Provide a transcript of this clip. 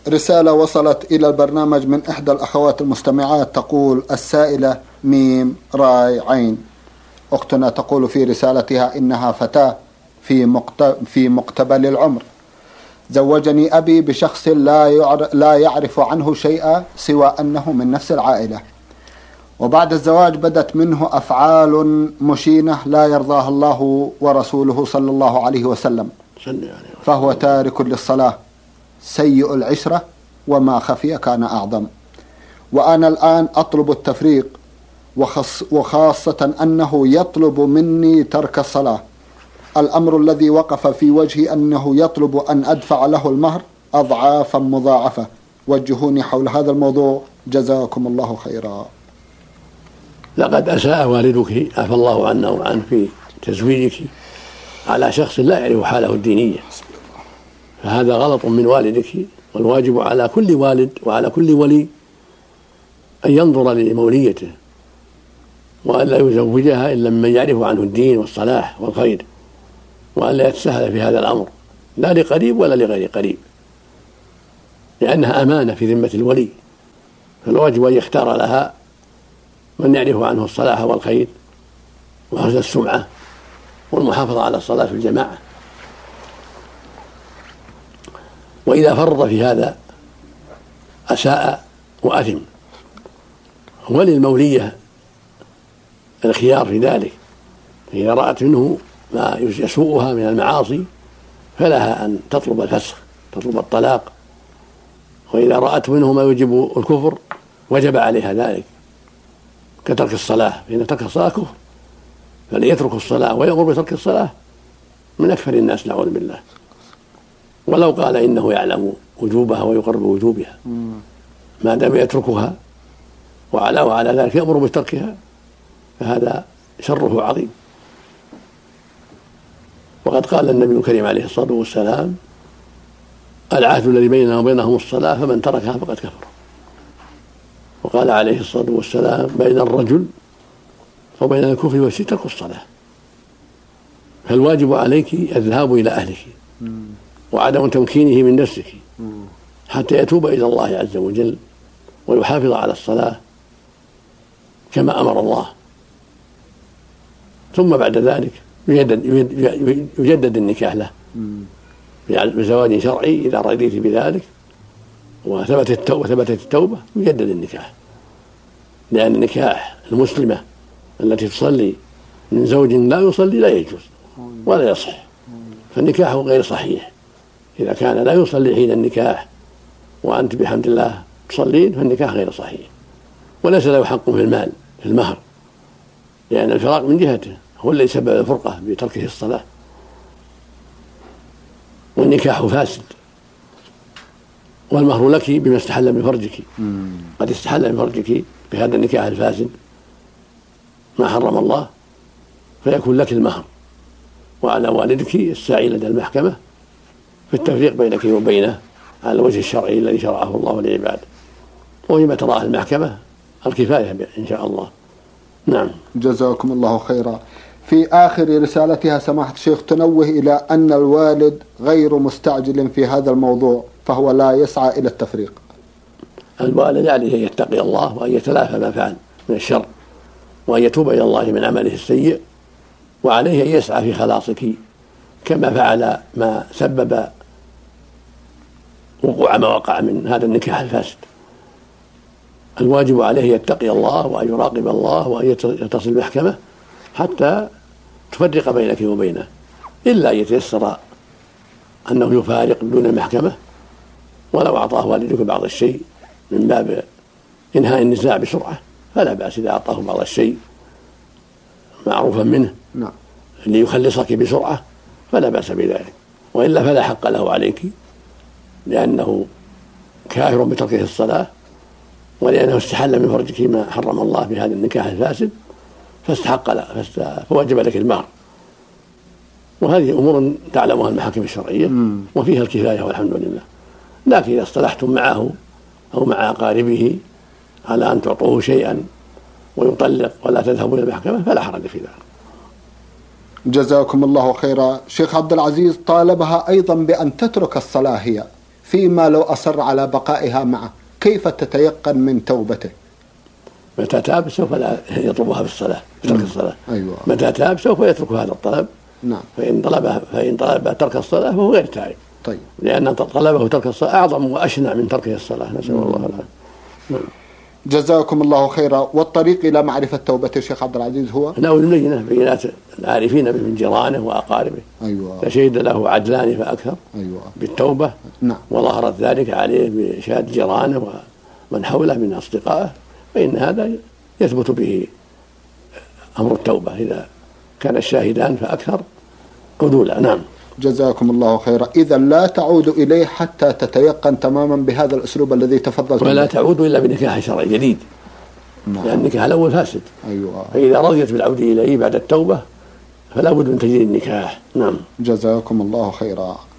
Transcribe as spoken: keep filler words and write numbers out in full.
رسالة وصلت إلى البرنامج من إحدى الأخوات المستمعات تقول السائلة ميم راي عين. أختنا تقول في رسالتها إنها فتاة في في مقتبل العمر. زوجني أبي بشخص لا لا يعرف عنه شيئا سوى أنه من نفس العائلة، وبعد الزواج بدت منه أفعال مشينة لا يرضاها الله ورسوله صلى الله عليه وسلم، فهو تارك للصلاة، سيء العشرة، وما خفي كان أعظم. وأنا الآن أطلب التفريق، وخاص وخاصة أنه يطلب مني ترك الصلاة. الأمر الذي وقف في وجهي أنه يطلب أن أدفع له المهر أضعافا مضاعفة. وجهوني حول هذا الموضوع، جزاكم الله خيرا. لقد أساء والدك عفى الله عنه وعنه في تزويجك على شخص لا يعرف حاله الدينية، فهذا غلط من والدك، والواجب على كل والد وعلى كل ولي أن ينظر لموليته وأن لا يزوجها إلا من يعرف عنه الدين والصلاح والخير، وأن لا يتسهل في هذا الأمر لا لقريب ولا لغير قريب، لأنها أمانة في ذمة الولي، فالواجب أن يختار لها من يعرف عنه الصلاح والخير وحسن السمعة والمحافظة على الصلاة في الجماعة. وإذا فرط في هذا أساء وأثم، وللمولية الخيار في ذلك، فإذا رأت منه ما يسوءها من المعاصي فلها أن تطلب الفسخ، تطلب الطلاق. وإذا رأت منه ما يوجب الكفر وجب عليها ذلك كترك الصلاة، فإن ترك الصلاة كفر، فليترك الصلاة ويأمر بترك الصلاة من أكثر الناس نعوذ بالله، ولو قال إنه يعلم وجوبها ويقر بوجوبها، ما دام يتركها وعلى وعلى ذلك يأمر بتركها فهذا شره عظيم. وقد قال النبي الكريم عليه الصلاة والسلام: العهد الذي بيننا وبينهم الصلاة، فمن تركها فقد كفر. وقال عليه الصلاة والسلام: بين الرجل وبين الكفر والشرك ترك الصلاة. فالواجب عليك الذهاب إلى أهلك وعدم تمكينه من نفسك حتى يتوب إلى الله عز وجل ويحافظ على الصلاة كما أمر الله، ثم بعد ذلك يجدد, يجدد النكاح له بزواج شرعي إذا رضيت بذلك وثبتت التوبة, ثبتت التوبة يجدد النكاح، لأن النكاح المسلمة التي تصلي من زوج لا يصلي لا يجوز ولا يصح، فالنكاح غير صحيح. إذا كان لا يصلي حين النكاح وأنت بحمد الله تصلين فالنكاح غير صحيح، وليس له حق في المال في المهر، لأن الفراق من جهته هو الذي سبب الفرقة بتركه الصلاة، والنكاح فاسد، والمهر لك بما استحل من فرجك. قد استحل من فرجك بهذا النكاح الفاسد ما حرم الله، فيكون لك المهر، وعلى والدك السعي لدى المحكمة في التفريق بينك وبينه على الوجه الشرعي الذي شرعه الله للعباد، وفيما تراه المحكمة الكفاية إن شاء الله. نعم، جزاكم الله خيرا. في آخر رسالتها سماحة الشيخ تنوه إلى أن الوالد غير مستعجل في هذا الموضوع، فهو لا يسعى إلى التفريق. الوالد عليه أن يتقي الله وأن يتلافى ما فعل من الشر وأن يتوب إلى الله من عمله السيء، وعليه أن يسعى في خلاصك كما فعل ما سبب وقوع ما وقع من هذا النكاح الفاسد. الواجب عليه يتقي الله وأن يراقب الله وأن يتصل المحكمة حتى تفرق بينك وبينه، إلا يتيسر أنه يفارق بدون المحكمة، ولو أعطاه والدك بعض الشيء من باب إنهاء النزاع بسرعة فلا بأس إذا أعطاه بعض الشيء معروفا منه نعم ليخلصك بسرعة فلا بأس بذلك، وإلا فلا حق له عليك، لأنه كافر بتركه الصلاة، ولأنه استحل من فرجك ما حرم الله بهذا النكاح الفاسد فاستحق له فوجب لك المهر. وهذه أمور تعلمها المحاكم الشرعية وفيها الكفاية والحمد لله. لكن إذا اصطلحتم معه أو مع أقاربه على أن تعطوه شيئا ويطلق ولا تذهبوا إلى المحكمة فلا حرج في ذلك. جزاكم الله خيرا. شيخ عبد العزيز طالبها أيضا بأن تترك الصلاة هي فيما لو أصر على بقائها معه كيف تتيقن من توبته؟ متى تاب سوف لا يطلبها في الصلاة في ترك الصلاة. أيوة. متى تاب سوف يترك هذا الطلب. نعم. فإن طلبه فإن طلب ترك الصلاة فهو غير تائب. طيب. لأن طلبه ترك الصلاة أعظم وأشنع من تركه الصلاة. نسأل الله العافية. نعم. جزاكم الله خيرا. والطريق إلى معرفة توبة الشيخ عبد العزيز هو له البينة بينات العارفين من جيرانه وأقاربه. أيوة. فشهد له عدلان فأكثر. أيوة. بالتوبة. نعم. وظهرت ذلك عليه بشهادة جيرانه ومن حوله من أصدقائه، فإن هذا يثبت به أمر التوبة إذا كان الشاهدان فأكثر قبولا. نعم. جزاكم الله خيرا. إذا لا تعود إليه حتى تتيقن تماما بهذا الأسلوب الذي تفضلت ولا تعود إلا بنكاح شرعي جديد. نعم. لأن النكاح الأول فاسد. أيوة. فإذا رضيت بالعودة إليه بعد التوبة فلا بد من تجديد النكاح. نعم. جزاكم الله خيرا.